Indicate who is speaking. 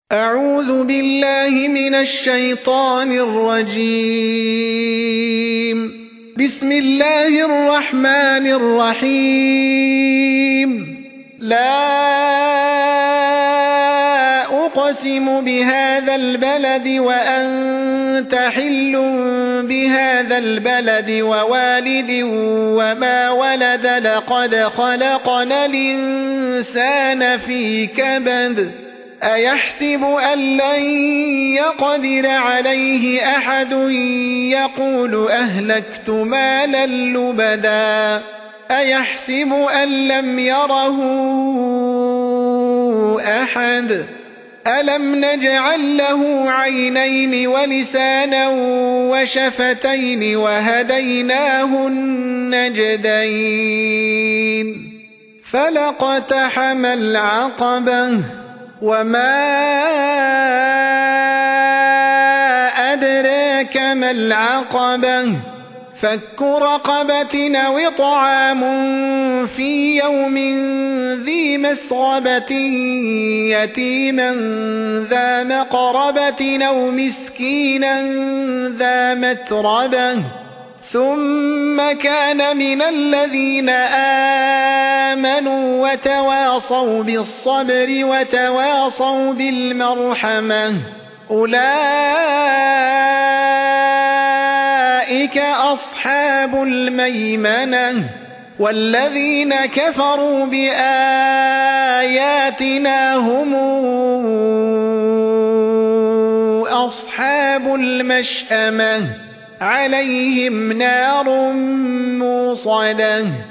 Speaker 1: أعوذ بالله من الشيطان الرجيم. بسم الله الرحمن الرحيم. لا أقسم بهذا البلد وأنت حل بهذا البلد ووالد وما ولد لقد خلقنا الإنسان في كبد أيحسب أن لن يقدر عليه أحد يقول أهلكت مالا لبدا أيحسب أن لم يره أحد ألم نجعل له عينين ولسانا وشفتين وهديناه النجدين فلاقتحم العقبة وما أدراك ما العقبة فك رقبة أو إطعام في يوم ذي مسغبة يتيما ذا مقربة أو مسكينا ذا متربة ثم كان من الذين آمنوا وتواصوا بالصبر وتواصوا بالمرحمة أولئك أصحاب الميمنة والذين كفروا بآياتنا هم أصحاب المشأمة عليهم نار موصدة